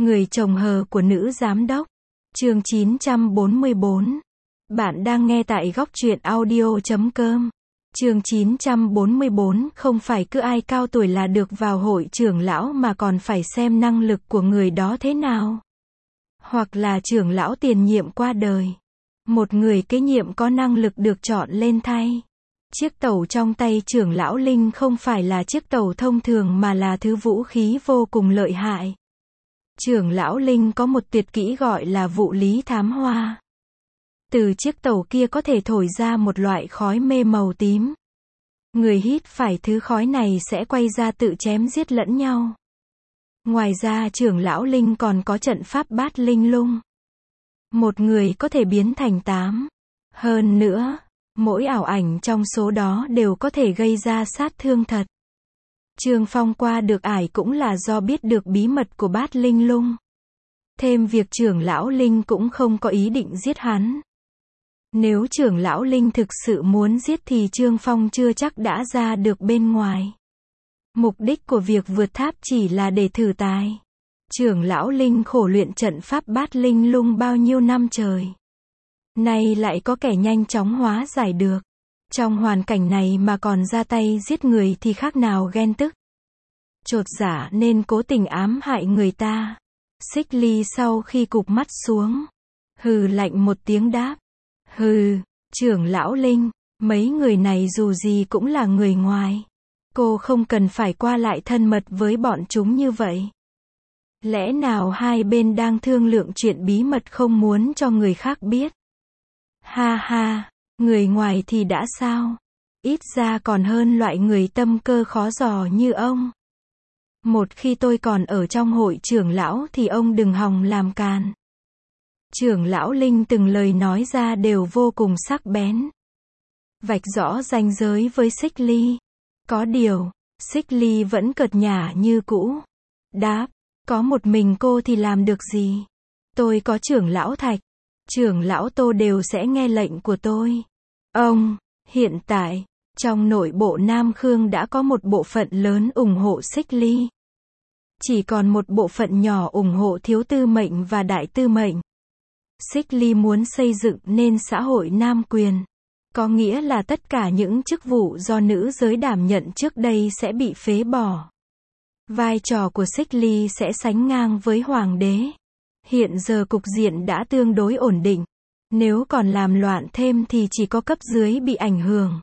Người chồng hờ của nữ giám đốc. Chương 944. Bạn đang nghe tại góc truyện audio.com. Chương 944, không phải cứ ai cao tuổi là được vào hội trưởng lão mà còn phải xem năng lực của người đó thế nào. Hoặc là trưởng lão tiền nhiệm qua đời. Một người kế nhiệm có năng lực được chọn lên thay. Chiếc tẩu trong tay trưởng lão Linh không phải là chiếc tẩu thông thường mà là thứ vũ khí vô cùng lợi hại. Trưởng lão Linh có một tuyệt kỹ gọi là vụ lý thám hoa. Từ chiếc tẩu kia có thể thổi ra một loại khói mê màu tím. Người hít phải thứ khói này sẽ quay ra tự chém giết lẫn nhau. Ngoài ra trưởng lão Linh còn có trận pháp bát linh lung. Một người có thể biến thành 8. Hơn nữa, mỗi ảo ảnh trong số đó đều có thể gây ra sát thương thật. Trương Phong qua được ải cũng là do biết được bí mật của bát linh lung. Thêm việc trưởng lão Linh cũng không có ý định giết hắn. Nếu trưởng lão Linh thực sự muốn giết thì Trương Phong chưa chắc đã ra được bên ngoài. Mục đích của việc vượt tháp chỉ là để thử tài. Trưởng lão Linh khổ luyện trận pháp bát linh lung bao nhiêu năm trời. Nay lại có kẻ nhanh chóng hóa giải được. Trong hoàn cảnh này mà còn ra tay giết người thì khác nào ghen tức. Chột dạ nên cố tình ám hại người ta. Xích Ly sau khi cụp mắt xuống, hừ lạnh một tiếng đáp. Hừ, trưởng lão Linh, mấy người này dù gì cũng là người ngoài. Cô không cần phải qua lại thân mật với bọn chúng như vậy. Lẽ nào hai bên đang thương lượng chuyện bí mật không muốn cho người khác biết? Ha ha, người ngoài thì đã sao? Ít ra còn hơn loại người tâm cơ khó dò như ông. Một khi tôi còn ở trong hội trưởng lão thì ông đừng hòng làm càn. Trưởng lão Linh từng lời nói ra đều vô cùng sắc bén. Vạch rõ ranh giới với Xích Ly. Có điều, Xích Ly vẫn cợt nhả như cũ. Đáp, có một mình cô thì làm được gì? Tôi có trưởng lão Thạch, trưởng lão Tô đều sẽ nghe lệnh của tôi. Ông, hiện tại, trong nội bộ Nam Khương đã có một bộ phận lớn ủng hộ Xích Ly. Chỉ còn một bộ phận nhỏ ủng hộ thiếu tư mệnh và đại tư mệnh. Xích Ly muốn xây dựng nên xã hội nam quyền. Có nghĩa là tất cả những chức vụ do nữ giới đảm nhận trước đây sẽ bị phế bỏ. Vai trò của Xích Ly sẽ sánh ngang với hoàng đế. Hiện giờ cục diện đã tương đối ổn định. Nếu còn làm loạn thêm thì chỉ có cấp dưới bị ảnh hưởng.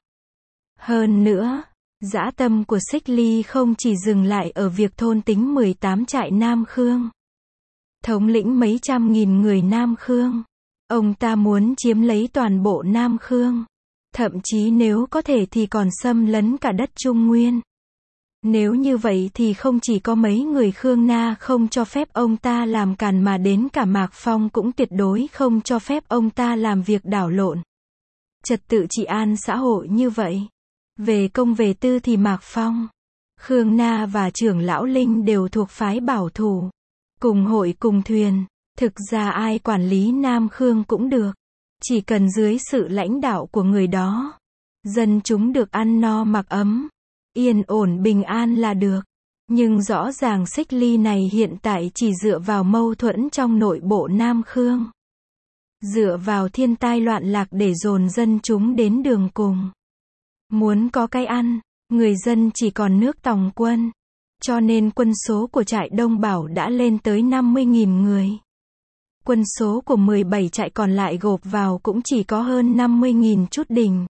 Hơn nữa, dã tâm của Xích Ly không chỉ dừng lại ở việc thôn tính 18 trại Nam Khương. Thống lĩnh mấy trăm nghìn người Nam Khương. Ông ta muốn chiếm lấy toàn bộ Nam Khương. Thậm chí nếu có thể thì còn xâm lấn cả đất Trung Nguyên. Nếu như vậy thì không chỉ có mấy người Khương Na không cho phép ông ta làm càn mà đến cả Mạc Phong cũng tuyệt đối không cho phép ông ta làm việc đảo lộn. Trật tự trị an xã hội như vậy. Về công về tư thì Mạc Phong, Khương Na và trưởng lão Linh đều thuộc phái bảo thủ. Cùng hội cùng thuyền, thực ra ai quản lý Nam Khương cũng được. Chỉ cần dưới sự lãnh đạo của người đó, dân chúng được ăn no mặc ấm, yên ổn bình an là được. Nhưng rõ ràng Xích Ly này hiện tại chỉ dựa vào mâu thuẫn trong nội bộ Nam Khương. Dựa vào thiên tai loạn lạc để dồn dân chúng đến đường cùng. Muốn có cái ăn, người dân chỉ còn nước tòng quân. Cho nên quân số của trại Đông Bảo đã lên tới 50.000 người. Quân số của 17 trại còn lại gộp vào cũng chỉ có hơn 50.000 chút đỉnh.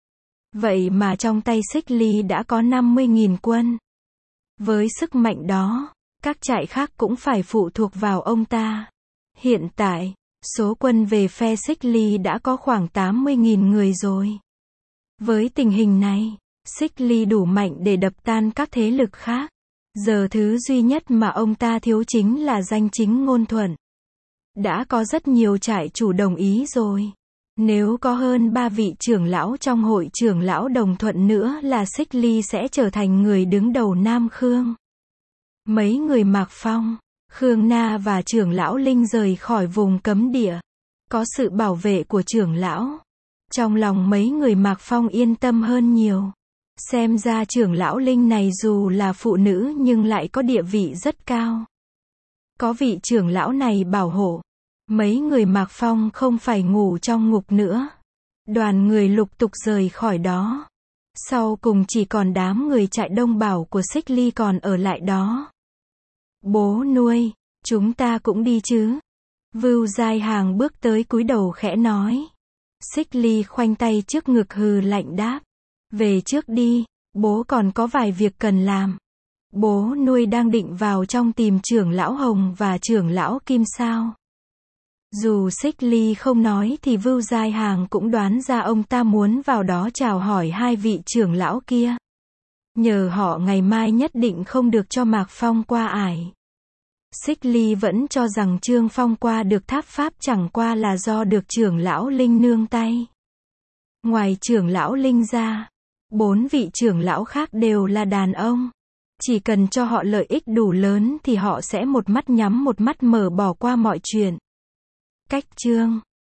Vậy mà trong tay Xích Ly đã có 50.000 quân. Với sức mạnh đó, các trại khác cũng phải phụ thuộc vào ông ta. Hiện tại, số quân về phe Xích Ly đã có khoảng 80.000 người rồi. Với tình hình này, Xích Ly đủ mạnh để đập tan các thế lực khác. Giờ thứ duy nhất mà ông ta thiếu chính là danh chính ngôn thuận. Đã có rất nhiều trại chủ đồng ý rồi. Nếu có hơn 3 vị trưởng lão trong hội trưởng lão đồng thuận nữa là Xích Ly sẽ trở thành người đứng đầu Nam Khương. Mấy người Mạc Phong, Khương Na và trưởng lão Linh rời khỏi vùng cấm địa. Có sự bảo vệ của trưởng lão. Trong lòng mấy người Mạc Phong yên tâm hơn nhiều. Xem ra trưởng lão Linh này dù là phụ nữ nhưng lại có địa vị rất cao. Có vị trưởng lão này bảo hộ, mấy người Mạc Phong không phải ngủ trong ngục nữa. Đoàn người lục tục rời khỏi đó. Sau cùng chỉ còn đám người trại đông bảo của Xích Ly còn ở lại đó. Bố nuôi, chúng ta cũng đi chứ? Vưu Giai Hàng bước tới cúi đầu khẽ nói. Xích Ly khoanh tay trước ngực hừ lạnh đáp. Về trước đi, bố còn có vài việc cần làm. Bố nuôi đang định vào trong tìm trưởng lão Hồng và trưởng lão Kim sao? Dù Xích Ly không nói thì Vưu Giai Hàng cũng đoán ra ông ta muốn vào đó chào hỏi hai vị trưởng lão kia. Nhờ họ ngày mai nhất định không được cho Mạc Phong qua ải. Xích Ly vẫn cho rằng Trương Phong qua được tháp pháp chẳng qua là do được trưởng lão Linh nương tay. Ngoài trưởng lão Linh ra, 4 vị trưởng lão khác đều là đàn ông. Chỉ cần cho họ lợi ích đủ lớn thì họ sẽ một mắt nhắm một mắt mở bỏ qua mọi chuyện. Cách chương